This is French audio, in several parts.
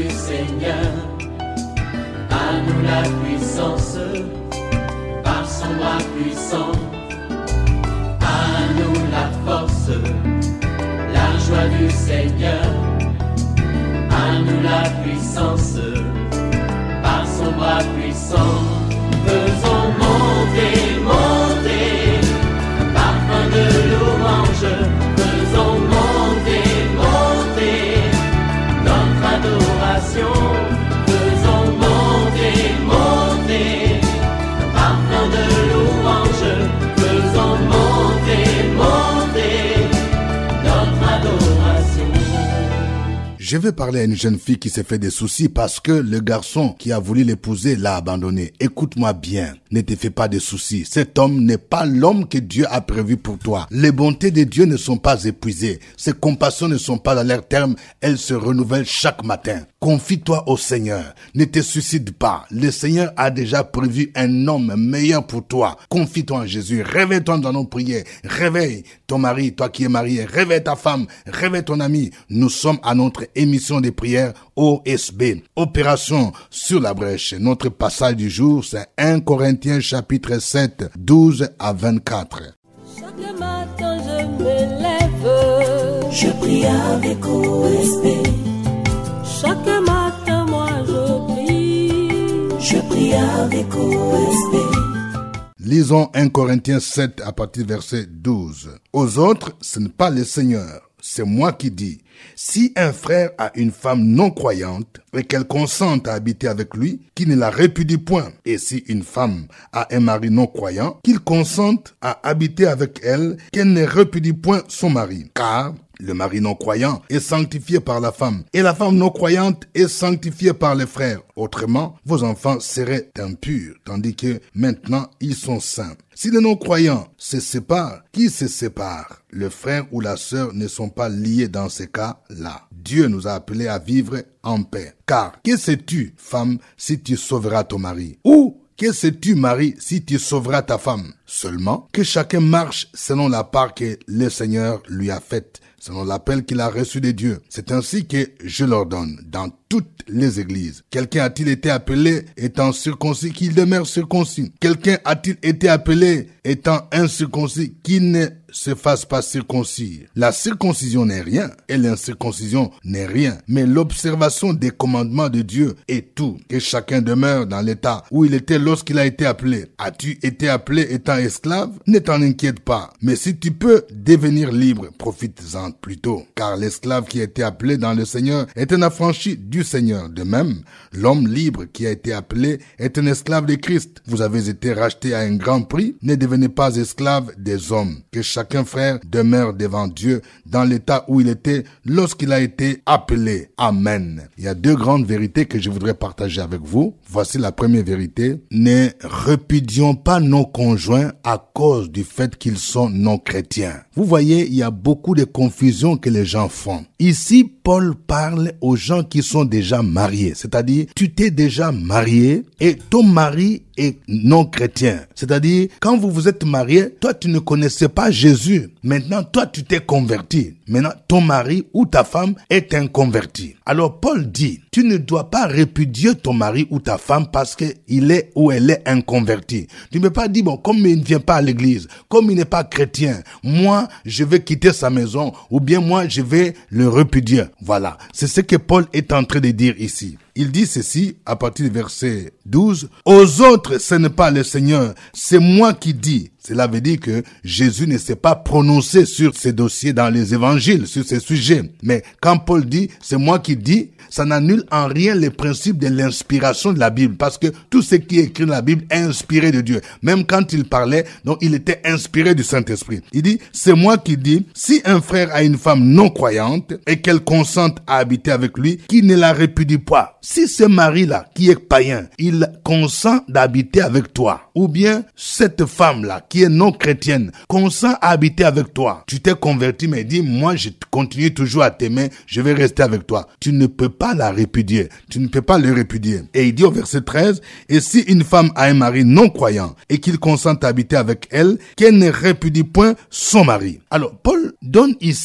Seigneur. À nous la puissance, par son bras puissant. À nous la force, la joie du Seigneur. À nous la puissance, par son bras puissant. Faisons monter, monter, un parfum de louange. Faisons monter, monter, notre adoration. Faisons monter, monter, un parfum de louange. Faisons monter, monter, notre adoration. Je vais parler à une jeune fille qui s'est fait des soucis parce que le garçon qui a voulu l'épouser l'a abandonné. Écoute-moi bien, ne te fais pas de soucis. Cet homme n'est pas l'homme que Dieu a prévu pour toi. Les bontés de Dieu ne sont pas épuisées. Ses compassions ne sont pas à leur terme. Elles se renouvellent chaque matin. Confie-toi au Seigneur. Ne te suicide pas. Le Seigneur a déjà prévu un homme meilleur pour toi. Confie-toi en Jésus. Réveille-toi dans nos prières. Réveille ton mari, toi qui es marié. Réveille ta femme. Réveille ton ami. Nous sommes à notre émission de prière OSB. Opération sur la brèche. Notre passage du jour, c'est 1 Corinthiens chapitre 7, 12 à 24. Chaque matin je me lève, je prie avec OSB. Chaque matin moi je prie avec OSB. Lisons 1 Corinthiens 7 à partir du verset 12. Aux autres, ce n'est pas le Seigneur, c'est moi qui dis. Si un frère a une femme non croyante et qu'elle consente à habiter avec lui, qu'il ne la répudie point. Et si une femme a un mari non croyant, qu'il consente à habiter avec elle, qu'elle ne répudie point son mari. Car le mari non croyant est sanctifié par la femme, et la femme non croyante est sanctifiée par les frères. Autrement, vos enfants seraient impurs, tandis que maintenant ils sont saints. Si les non-croyants se séparent, qui se sépare? Le frère ou la sœur ne sont pas liés dans ces cas-là. Dieu nous a appelés à vivre en paix. Car, que sais-tu, femme, si tu sauveras ton mari? Ou, que sais-tu, mari, si tu sauveras ta femme? Seulement, que chacun marche selon la part que le Seigneur lui a faite, selon l'appel qu'il a reçu de Dieu. C'est ainsi que je l'ordonne dans toutes les églises. Quelqu'un a-t-il été appelé étant circoncis qu'il demeure circoncis? Quelqu'un a-t-il été appelé étant incirconcis qu'il ne se fasse pas circoncire? La circoncision n'est rien et l'incirconcision n'est rien, mais l'observation des commandements de Dieu est tout. Que chacun demeure dans l'état où il était lorsqu'il a été appelé. As-tu été appelé étant esclave? Ne t'en inquiète pas. Mais si tu peux devenir libre, profite-en plutôt. Car l'esclave qui a été appelé dans le Seigneur est un affranchi du Seigneur. De même, l'homme libre qui a été appelé est un esclave de Christ. Vous avez été racheté à un grand prix. Ne devenez pas esclave des hommes. Que chacun frère demeure devant Dieu dans l'état où il était lorsqu'il a été appelé. Amen. Il y a deux grandes vérités que je voudrais partager avec vous. Voici la première vérité. Ne répudions pas nos conjoints à cause du fait qu'ils sont non chrétiens. Vous voyez, il y a beaucoup de confusion que les gens font. Ici, Paul parle aux gens qui sont déjà mariés. C'est-à-dire, tu t'es déjà marié et ton mari est non chrétien. C'est-à-dire, quand vous vous êtes mariés, toi, tu ne connaissais pas Jésus. Maintenant, toi, tu t'es converti. Maintenant, ton mari ou ta femme est un converti. Alors, Paul dit, tu ne dois pas répudier ton mari ou ta femme parce qu'il est ou elle est un converti. Tu ne peux pas dire, bon, comme il ne vient pas à l'église, comme il n'est pas chrétien, moi, je vais quitter sa maison ou bien moi, je vais le répudier. Voilà. C'est ce que Paul est en train de dire ici. Il dit ceci à partir du verset 12. Aux autres, ce n'est pas le Seigneur, c'est moi qui dis. Cela veut dire que Jésus ne s'est pas prononcé sur ces dossiers dans les évangiles, sur ces sujets. Mais quand Paul dit, c'est moi qui dis, ça n'annule en rien les principes de l'inspiration de la Bible. Parce que tout ce qui est écrit dans la Bible est inspiré de Dieu. Même quand il parlait, donc il était inspiré du Saint-Esprit. Il dit, c'est moi qui dis, si un frère a une femme non croyante et qu'elle consente à habiter avec lui, qu'il ne la répudie pas. Si ce mari-là, qui est païen, il consent d'habiter avec toi, ou bien cette femme-là, qui est non chrétienne, consent à habiter avec toi, tu t'es converti, mais dis, moi, je continue toujours à t'aimer, je vais rester avec toi. Tu ne peux pas la répudier. Tu ne peux pas le répudier. Et il dit au verset 13, et si une femme a un mari non croyant et qu'il consente à habiter avec elle, qu'elle ne répudie point son mari. Alors, Paul donne ici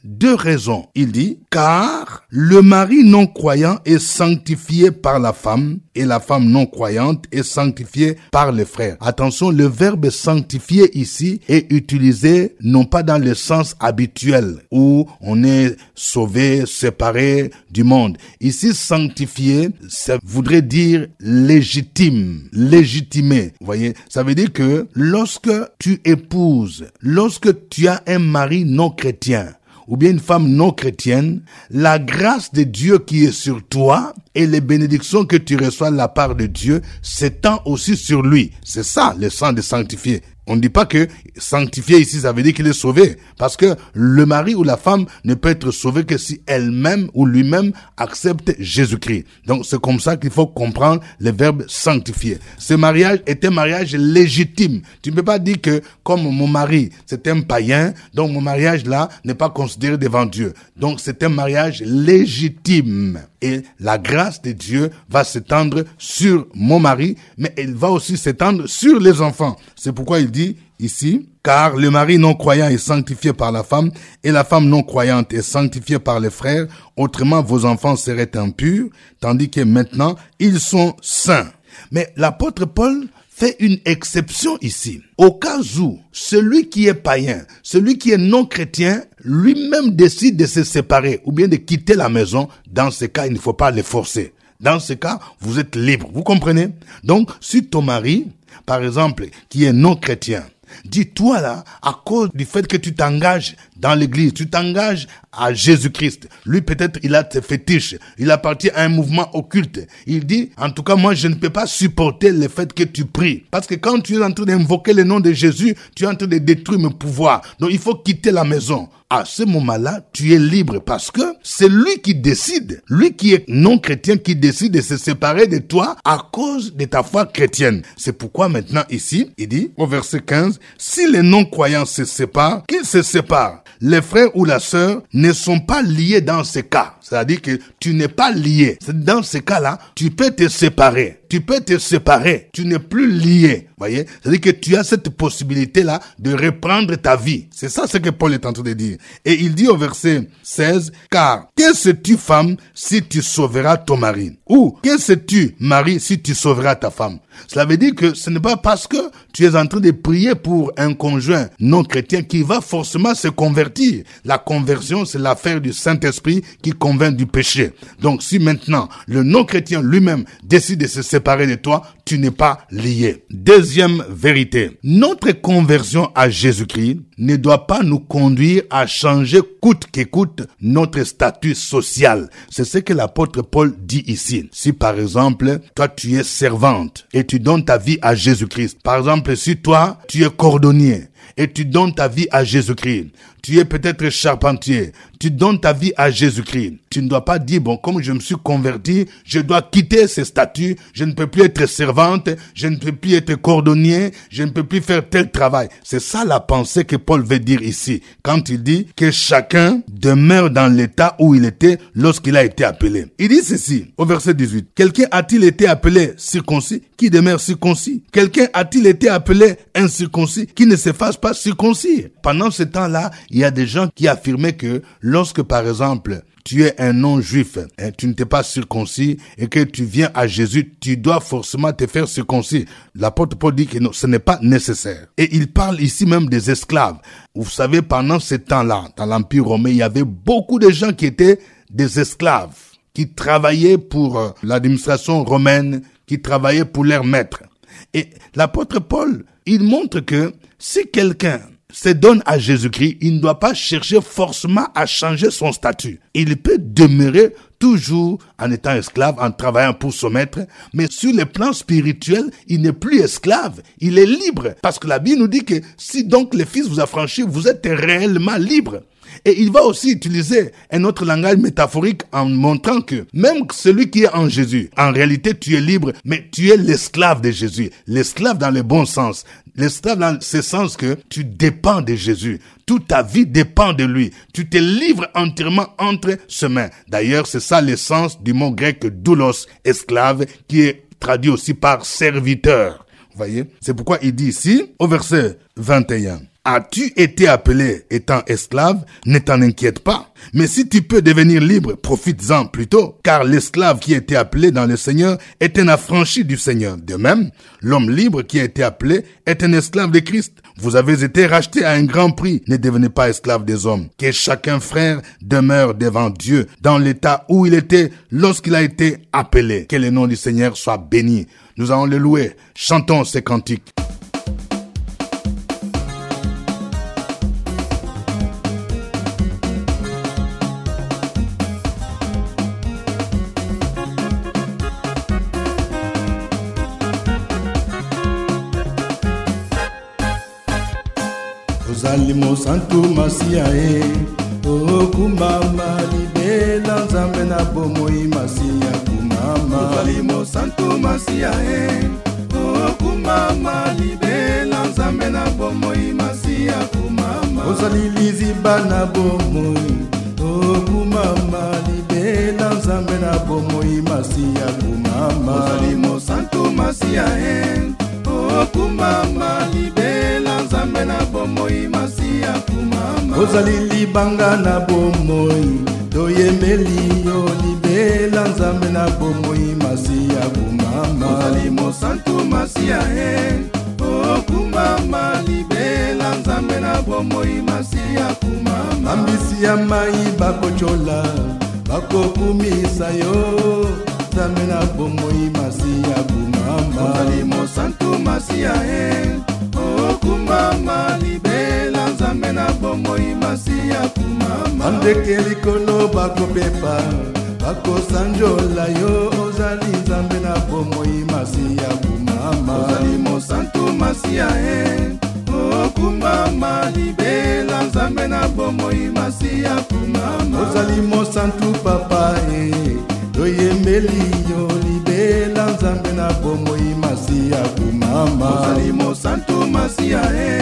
2 raisons. Il dit, car le mari non croyant est sanctifié par la femme et la femme non croyante est sanctifiée par les frères. Attention, le verbe sanctifier ici est utilisé non pas dans le sens habituel où on est sauvé, séparé du monde. Ici, sanctifier, ça voudrait dire légitime, légitimé. Vous voyez, ça veut dire que lorsque tu épouses, lorsque tu as un mari non chrétien, ou bien une femme non chrétienne, la grâce de Dieu qui est sur toi et les bénédictions que tu reçois de la part de Dieu s'étend aussi sur lui. C'est ça le sens de sanctifier. On ne dit pas que sanctifier ici, ça veut dire qu'il est sauvé. Parce que le mari ou la femme ne peut être sauvé que si elle-même ou lui-même accepte Jésus-Christ. Donc c'est comme ça qu'il faut comprendre le verbe sanctifier. Ce mariage est un mariage légitime. Tu ne peux pas dire que comme mon mari c'est un païen, donc mon mariage là n'est pas considéré devant Dieu. Donc c'est un mariage légitime. Et la grâce de Dieu va s'étendre sur mon mari, mais elle va aussi s'étendre sur les enfants. C'est pourquoi il dit ici, car le mari non croyant est sanctifié par la femme et la femme non croyante est sanctifiée par les frères. Autrement, vos enfants seraient impurs, tandis que maintenant, ils sont saints. Mais l'apôtre Paul fait une exception ici. Au cas où celui qui est païen, celui qui est non chrétien, lui-même décide de se séparer ou bien de quitter la maison, dans ce cas, il ne faut pas le forcer. Dans ce cas, vous êtes libre. Vous comprenez? Donc, si ton mari, par exemple, qui est non chrétien, dis-toi là, à cause du fait que tu t'engages dans l'église, tu t'engages à Jésus-Christ. Lui, peut-être, il a ses fétiches. Il appartient à un mouvement occulte. Il dit, en tout cas, moi, je ne peux pas supporter le fait que tu pries. Parce que quand tu es en train d'invoquer le nom de Jésus, tu es en train de détruire mes pouvoirs. Donc, il faut quitter la maison. À ce moment-là, tu es libre parce que c'est lui qui décide. Lui qui est non chrétien, qui décide de se séparer de toi à cause de ta foi chrétienne. C'est pourquoi maintenant ici, il dit, au verset 15, si les non-croyants se séparent, qu'ils se séparent. Les frères ou la sœur ne sont pas liés dans ce cas. C'est-à-dire que tu n'es pas lié. Dans ce cas-là, tu peux te séparer. Tu peux te séparer. Tu n'es plus lié. Voyez? C'est-à-dire que tu as cette possibilité-là de reprendre ta vie. C'est ça ce que Paul est en train de dire. Et il dit au verset 16, car qu'est-ce que tu, femme, si tu sauveras ton mari? Ou qu'est-ce que tu, mari, si tu sauveras ta femme? Cela veut dire que ce n'est pas parce que tu es en train de prier pour un conjoint non chrétien qui va forcément se convertir. La conversion, c'est l'affaire du Saint-Esprit qui convainc du péché. Donc si maintenant le non chrétien lui-même décide de se séparer de toi, tu n'es pas lié. Deuxième vérité, notre conversion à Jésus-Christ ne doit pas nous conduire à changer coûte que coûte notre statut social. C'est ce que l'apôtre Paul dit ici. Si par exemple, toi tu es servante et tu donnes ta vie à Jésus-Christ. Par exemple, si toi tu es cordonnier et tu donnes ta vie à Jésus-Christ, tu es peut-être charpentier, tu donnes ta vie à Jésus-Christ. Tu ne dois pas dire, bon, comme je me suis converti, je dois quitter ce statut, je ne peux plus être servante, je ne peux plus être cordonnier, je ne peux plus faire tel travail. C'est ça la pensée que Paul veut dire ici, quand il dit que chacun demeure dans l'état où il était lorsqu'il a été appelé. Il dit ceci, au verset 18, quelqu'un a-t-il été appelé circoncis qui demeure circoncis? Quelqu'un a-t-il été appelé incirconcis qui ne se fasse pas circoncis? Pendant ce temps-là, il y a des gens qui affirmaient que lorsque, par exemple, tu es un non-juif, tu ne t'es pas circoncis et que tu viens à Jésus, tu dois forcément te faire circoncis. L'apôtre Paul dit que non, ce n'est pas nécessaire. Et il parle ici même des esclaves. Vous savez, pendant ce temps-là, dans l'Empire romain, il y avait beaucoup de gens qui étaient des esclaves, qui travaillaient pour l'administration romaine, qui travaillaient pour leur maître. Et l'apôtre Paul, il montre que si quelqu'un se donne à Jésus-Christ, il ne doit pas chercher forcément à changer son statut. Il peut demeurer toujours en étant esclave, en travaillant pour son maître, mais sur le plan spirituel, il n'est plus esclave, il est libre. Parce que la Bible nous dit que si donc le Fils vous a franchi, vous êtes réellement libre. Et il va aussi utiliser un autre langage métaphorique en montrant que même celui qui est en Jésus, en réalité tu es libre, mais tu es l'esclave de Jésus. L'esclave dans le bon sens. L'esclave dans ce sens que tu dépends de Jésus. Toute ta vie dépend de lui. Tu te livres entièrement entre ses mains. D'ailleurs, c'est ça le sens du mot grec doulos, esclave, qui est traduit aussi par serviteur. Vous voyez? C'est pourquoi il dit ici, au verset 21, As-tu été appelé étant esclave? Ne t'en inquiète pas. Mais si tu peux devenir libre, profites-en plutôt, car l'esclave qui a été appelé dans le Seigneur est un affranchi du Seigneur. De même, l'homme libre qui a été appelé est un esclave de Christ. Vous avez été rachetés à un grand prix. Ne devenez pas esclaves des hommes. Que chacun, frère, demeure devant Dieu dans l'état où il était lorsqu'il a été appelé. Que le nom du Seigneur soit béni. Nous allons le louer. Chantons ces cantiques. Ozalimo santu masiae o kumama libela nzambe na bomoi masia kumama. Ozalimo santu masiae o kumama libela nzambe na bomoi masia kumama. Ozalilizi bana bomoi o kumama libela nzambe na bomoi masia kumama. Ozalimo santu masiae o kumama libela nzambe na bomoi masia kumama. Ozali libanga na bomoi toyembeli yo libela nzambe na bomoi masia kumama. Ozali mosantu masia o kumama libela nzambe na bomoi masia kumama. Ambisi ya mai bakochola bakokumisa yo nzambe na bomoi masia kumama. Ozali mosantu masia o kumama libela nzambe na bomoi masia kumama. Andeke likolo bakopepa bakosanjola yo ozali nzambe na bomoi masia kumama. Ozali mosantu masia o kumama libela nzambe na bomoi masia kumama. Ozali mosantu papa toyembeli yo libela nzambe na bomoi masia kumama. Ozali mosantu masia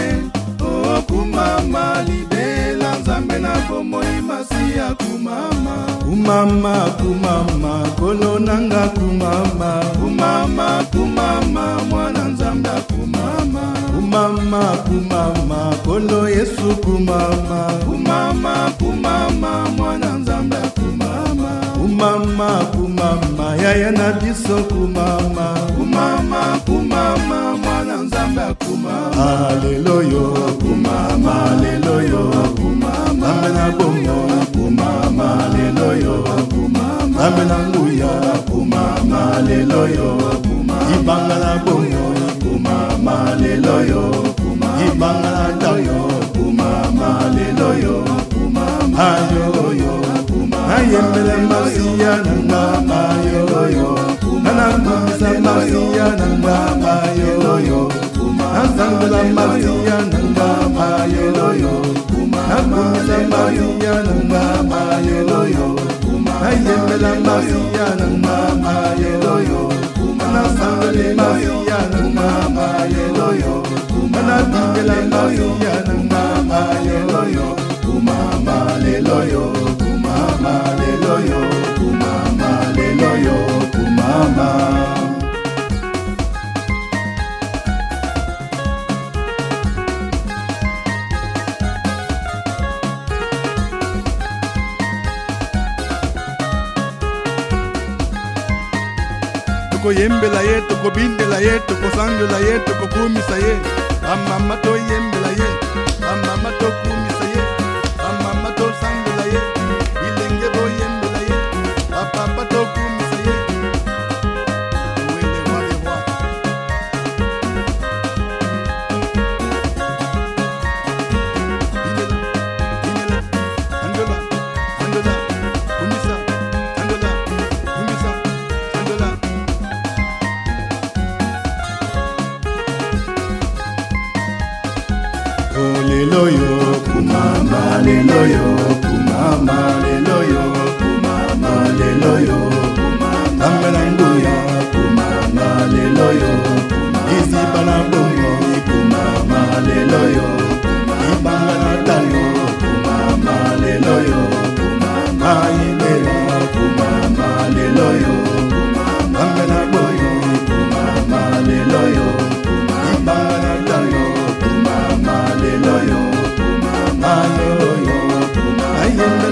o kumama libela nzambe na bomoi masia kumama. Kumama kumama kolo nanga kumama. Kumama kumama mwana nzambe kumama. Kumama kumama kolo Yesu kumama. Kumama kumama mwana nzambe kumama. Kumama kumama yaya na biso kumama. Kumama kumama mwana nzambe kumama. Haleluya kumama. Haleluya kumama. Nzambe na bomoi kumama. Haleluya kumama. Nzambe na nguya kumama. Haleluya kumama. Ibanga na bomoi kumama. Haleluya kumama. Ibanga na dayo kumama. Haleluya kumama. Haleluya ayembele masia nanga yo anakumisa masia nanga yo azangula masia nanga yo akumisa masia nanga yo ayembele masia nanga yo anasangule masia nanga yo anabingela masia nanga yo kumama haleluya kumama haleluya kumama haleluya kumama. Tokoyembela ye tokobindela ye tokosangela ye tokokumisa ye amama toyembela ye amama tokumisa ye amama tosangela ye ilenge boyembela ye papa tokumisa ye wele wale wa inela andola kumisa andola kumisa andola. Haleluya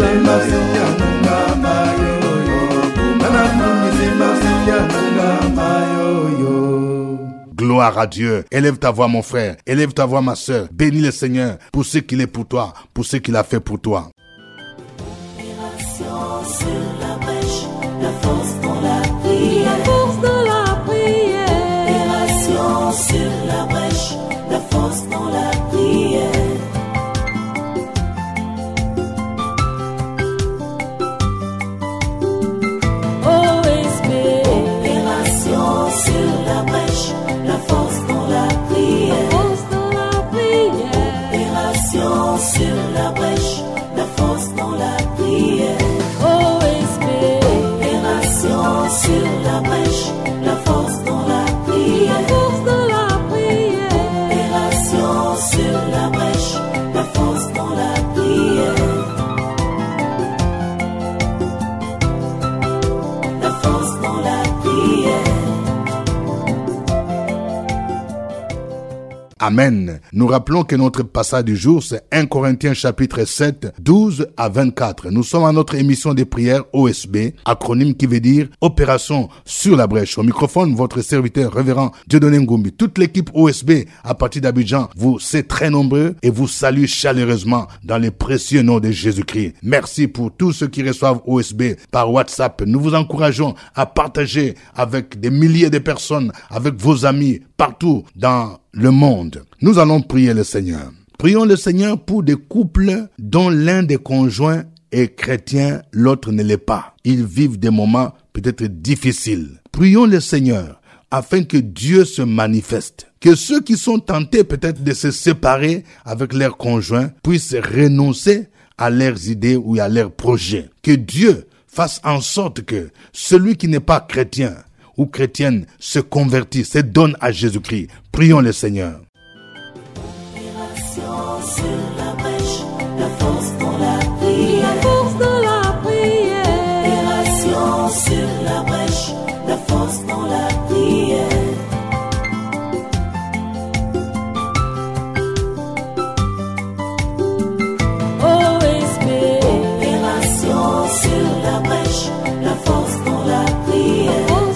Gloire à Dieu. Élève ta voix, mon frère. Élève ta voix, ma sœur. Bénis le Seigneur pour ce qu'il est pour toi, pour ce qu'il a fait pour toi. Opération sur la brèche, la force dans la prière. La force dans la prière. Opération sur la brèche, la force dans la prière. OSB. Opération sur la brèche, la force dans la prière. La force dans la prière. Opération sur la brèche, la force dans la prière. OSB. Opération sur la brèche, la force dans la prière. La force dans la prière. Opération sur la brèche, la force dans la prière. La force dans la prière. Amen. Nous rappelons que notre passage du jour, c'est 1 Corinthiens chapitre 7, 12 à 24. Nous sommes à notre émission des prières OSB, acronyme qui veut dire Opération sur la brèche. Au microphone, votre serviteur révérend Dieudonné Ngumbi. Toute l'équipe OSB à partir d'Abidjan, vous c'est très nombreux et vous salue chaleureusement dans le précieux nom de Jésus-Christ. Merci pour tous ceux qui reçoivent OSB par WhatsApp. Nous vous encourageons à partager avec des milliers de personnes, avec vos amis partout dans le monde. Nous allons prier le Seigneur. Prions le Seigneur pour des couples dont l'un des conjoints est chrétien, l'autre ne l'est pas. Ils vivent des moments peut-être difficiles. Prions le Seigneur afin que Dieu se manifeste. Que ceux qui sont tentés peut-être de se séparer avec leurs conjoints puissent renoncer à leurs idées ou à leurs projets. Que Dieu fasse en sorte que celui qui n'est pas chrétien ou chrétienne se convertit, se donne à Jésus-Christ. Prions le Seigneur. Opération sur la brèche, la force dans la prière. La force dans la prière. Opération sur la brèche, la force dans la prière. OSB. Opération sur la brèche, la force dans la prière.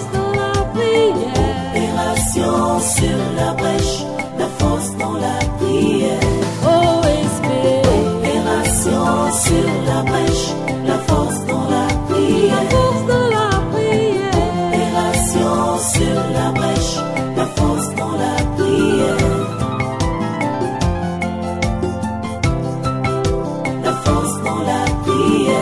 Opération sur la brèche, la force dans la prière. OSB. Opération sur la brèche, la force dans la prière. La force dans la prière. Opération sur la brèche, la force dans la prière. La force dans la prière.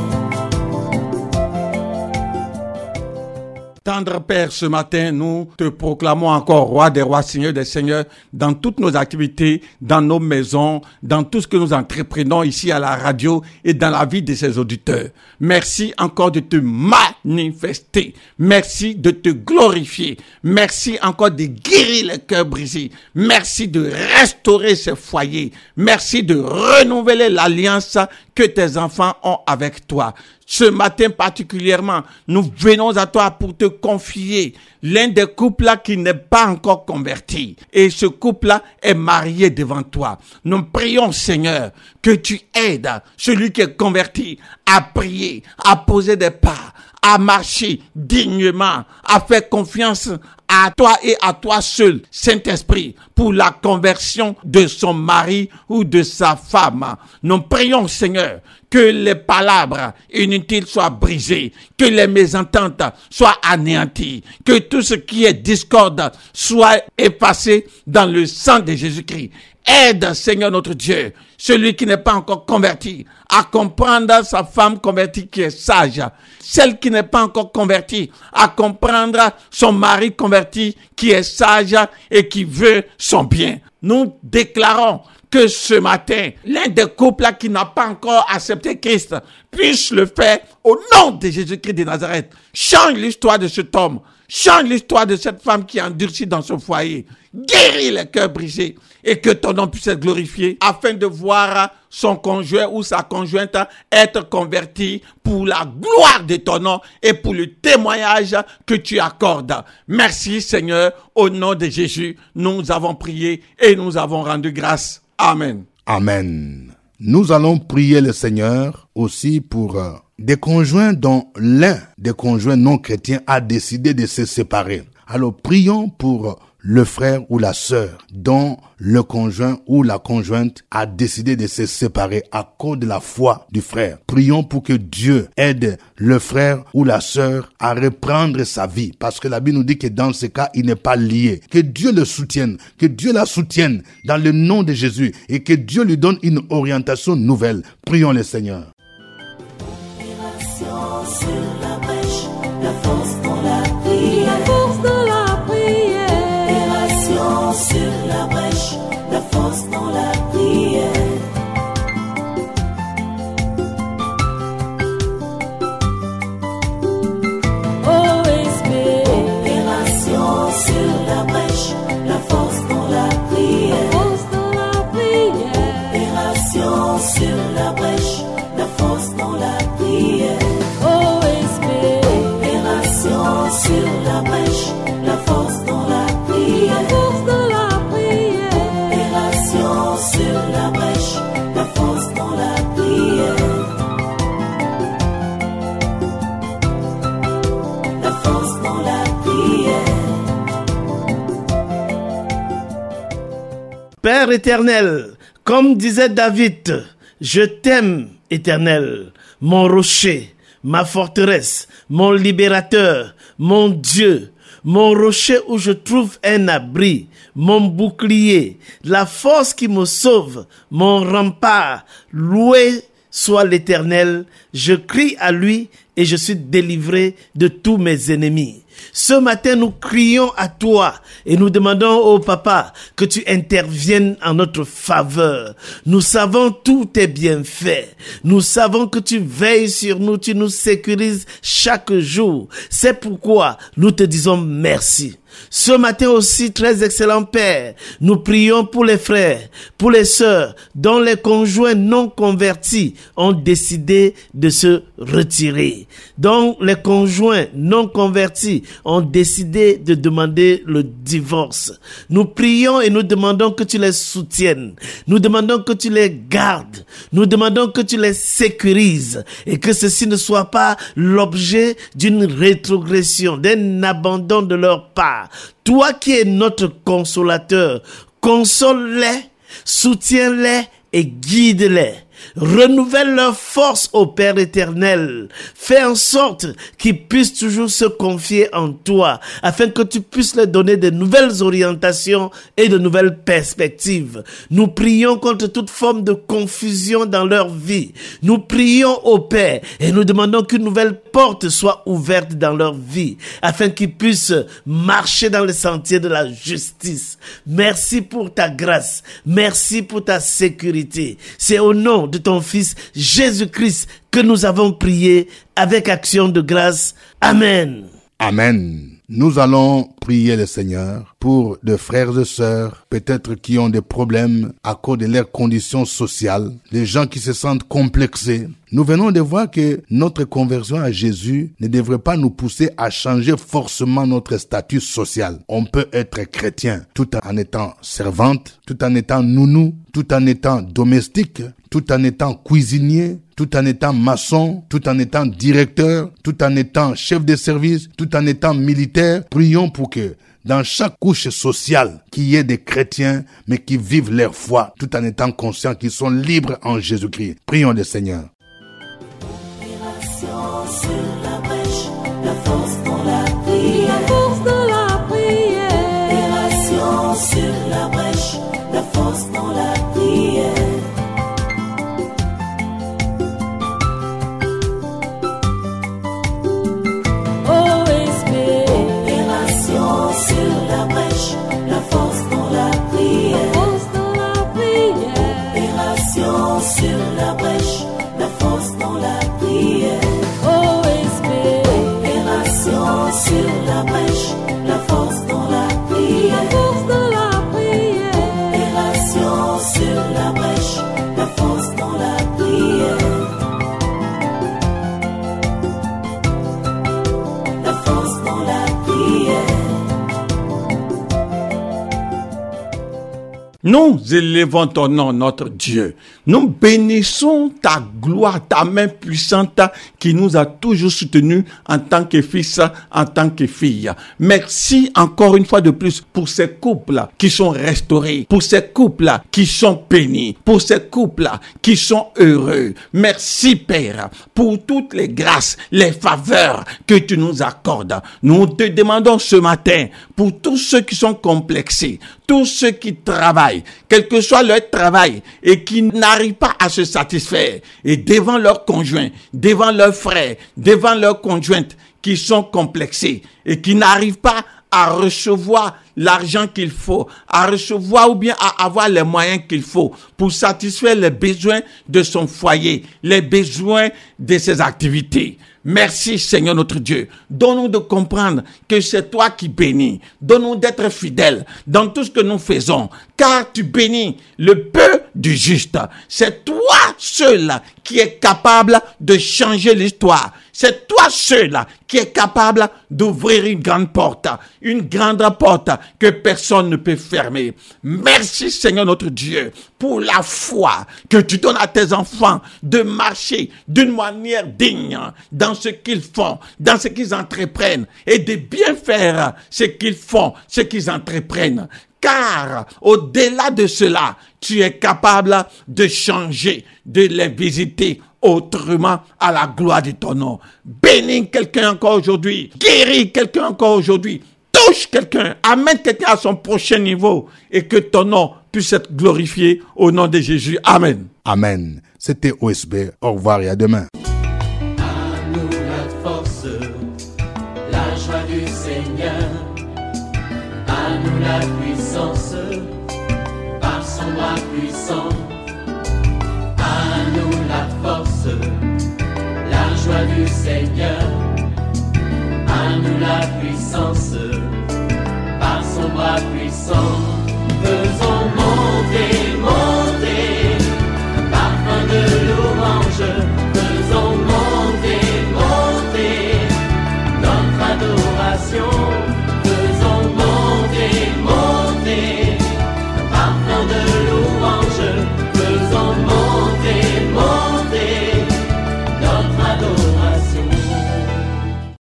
Tendre Père, ce matin, nous te proclamons encore roi des rois, seigneur des seigneurs, dans toutes nos activités, dans nos maisons, dans tout ce que nous entreprenons ici à la radio et dans la vie de ses auditeurs. Merci encore de te manifester. Merci de te glorifier. Merci encore de guérir les cœurs brisés. Merci de restaurer ces foyers. Merci de renouveler l'alliance que tes enfants ont avec toi. Ce matin particulièrement, nous venons à toi pour te confier l'un des couples-là qui n'est pas encore converti. Et ce couple-là est marié devant toi. Nous prions, Seigneur, que tu aides celui qui est converti à prier, à poser des pas, à marcher dignement, à faire confiance à toi et à toi seul, Saint-Esprit, pour la conversion de son mari ou de sa femme. Nous prions, Seigneur, que les palabres inutiles soient brisées, que les mésententes soient anéanties, que tout ce qui est discorde soit effacé dans le sang de Jésus-Christ. Aide, Seigneur notre Dieu, celui qui n'est pas encore converti, à comprendre sa femme convertie qui est sage. Celle qui n'est pas encore convertie, à comprendre son mari converti qui est sage et qui veut son bien. Nous déclarons que ce matin, l'un des couples qui n'a pas encore accepté Christ puisse le faire au nom de Jésus-Christ de Nazareth. Change l'histoire de cet homme. Change l'histoire de cette femme qui est endurcie dans son foyer. Guéris les cœurs brisés et que ton nom puisse être glorifié afin de voir son conjoint ou sa conjointe être converti pour la gloire de ton nom et pour le témoignage que tu accordes. Merci Seigneur, au nom de Jésus, nous avons prié et nous avons rendu grâce. Amen. Amen. Nous allons prier le Seigneur aussi pour des conjoints dont l'un des conjoints non chrétiens a décidé de se séparer. Alors prions pour le frère ou la sœur dont le conjoint ou la conjointe a décidé de se séparer à cause de la foi du frère. Prions pour que Dieu aide le frère ou la sœur à reprendre sa vie, parce que la Bible nous dit que dans ce cas, il n'est pas lié. Que Dieu le soutienne, que Dieu la soutienne dans le nom de Jésus et que Dieu lui donne une orientation nouvelle. Prions le Seigneur. Sur la brèche, la force dans la prière. La force dans la prière. Opération sur la brèche, la force dans la prière. OSB. Opération sur la brèche, la force dans la prière. Force dans la prière. Opération sur la brèche, la force dans la prière. Sur la brèche, la force dans la prière. La force dans la prière. Opération sur la brèche, la force dans la prière. La force dans la prière. Père éternel, comme disait David, je t'aime, Éternel, mon rocher, ma forteresse, mon libérateur, mon Dieu, mon rocher où je trouve un abri, mon bouclier, la force qui me sauve, mon rempart. Loué soit l'Éternel, je crie à lui et je suis délivré de tous mes ennemis. Ce matin, nous crions à toi et nous demandons au Papa que tu interviennes en notre faveur. Nous savons tous tes bienfaits. Nous savons que tu veilles sur nous, tu nous sécurises chaque jour. C'est pourquoi nous te disons merci. Ce matin aussi, très excellent Père, nous prions pour les frères, pour les sœurs, dont les conjoints non convertis ont décidé de se retirer, dont les conjoints non convertis ont décidé de demander le divorce. Nous prions et nous demandons que tu les soutiennes, nous demandons que tu les gardes, nous demandons que tu les sécurises et que ceci ne soit pas l'objet d'une rétrogression, d'un abandon de leur part. Toi qui es notre consolateur, console-les, soutiens-les et guide-les. Renouvelle leur force au Père éternel. Fais en sorte qu'ils puissent toujours se confier en toi, afin que tu puisses leur donner de nouvelles orientations et de nouvelles perspectives. Nous prions contre toute forme de confusion dans leur vie. Nous prions au Père et nous demandons qu'une nouvelle porte soit ouverte dans leur vie, afin qu'ils puissent marcher dans le sentier de la justice. Merci pour ta grâce. Merci pour ta sécurité. C'est au nom de ton Fils Jésus-Christ que nous avons prié avec action de grâce. Amen. Amen. Nous allons prier le Seigneur pour des frères et sœurs, peut-être qui ont des problèmes à cause de leurs conditions sociales, des gens qui se sentent complexés. Nous venons de voir que notre conversion à Jésus ne devrait pas nous pousser à changer forcément notre statut social. On peut être chrétien tout en étant servante, tout en étant nounou, tout en étant domestique, tout en étant cuisinier, tout en étant maçon, tout en étant directeur, tout en étant chef de service, tout en étant militaire. Prions pour que dans chaque couche sociale, qu'il y ait des chrétiens, mais qui vivent leur foi, tout en étant conscients qu'ils sont libres en Jésus-Christ. Prions le Seigneur. Opération sur la brèche, la force dans la prière. La force dans la prière. Opération sur la brèche, la force dans la prière. La force dans la prière. Force dans la prière. Opération sur la brèche. La force dans la prière. OSB. Opération sur la brèche. La force dans la prière. La force dans la prière. Opération sur la brèche. La force dans la prière. La force dans la prière. Nous élevons ton nom, notre Dieu. Nous bénissons ta gloire, ta main puissante qui nous a toujours soutenus en tant que fils, en tant que fille. Merci encore une fois de plus pour ces couples qui sont restaurés, pour ces couples qui sont bénis, pour ces couples qui sont heureux. Merci Père pour toutes les grâces, les faveurs que tu nous accordes. Nous te demandons ce matin pour tous ceux qui sont complexés, tous ceux qui travaillent, quel que soit leur travail, et qui n'arrivent pas à se satisfaire, et devant leurs conjoints, devant leurs frères, devant leurs conjointes, qui sont complexés, et qui n'arrivent pas à recevoir l'argent qu'il faut, à recevoir ou bien à avoir les moyens qu'il faut pour satisfaire les besoins de son foyer, les besoins de ses activités. Merci Seigneur notre Dieu. Donne-nous de comprendre que c'est toi qui bénis. Donne-nous d'être fidèles dans tout ce que nous faisons, car tu bénis le peu du juste. C'est toi seul qui est capable de changer l'histoire. C'est toi seul qui est capable d'ouvrir une grande porte que personne ne peut fermer. Merci Seigneur notre Dieu pour la foi que tu donnes à tes enfants de marcher d'une manière digne dans ce qu'ils font, dans ce qu'ils entreprennent, et de bien faire ce qu'ils font, ce qu'ils entreprennent. Car au-delà de cela, tu es capable de changer, de les visiter autrement à la gloire de ton nom. Bénis quelqu'un encore aujourd'hui, guéris quelqu'un encore aujourd'hui, touche quelqu'un, amène quelqu'un à son prochain niveau, et que ton nom puisse être glorifié au nom de Jésus. Amen. Amen. C'était OSB. Au revoir et à demain. À nous la force, la joie du Seigneur. À nous la puissance, par son bras puissant. À nous la force, la joie du Seigneur. À nous la puissance, par son bras puissant. Faisons monter, monter, parfum de louange. Faisons monter, monter, notre adoration. Faisons monter, monter, parfum de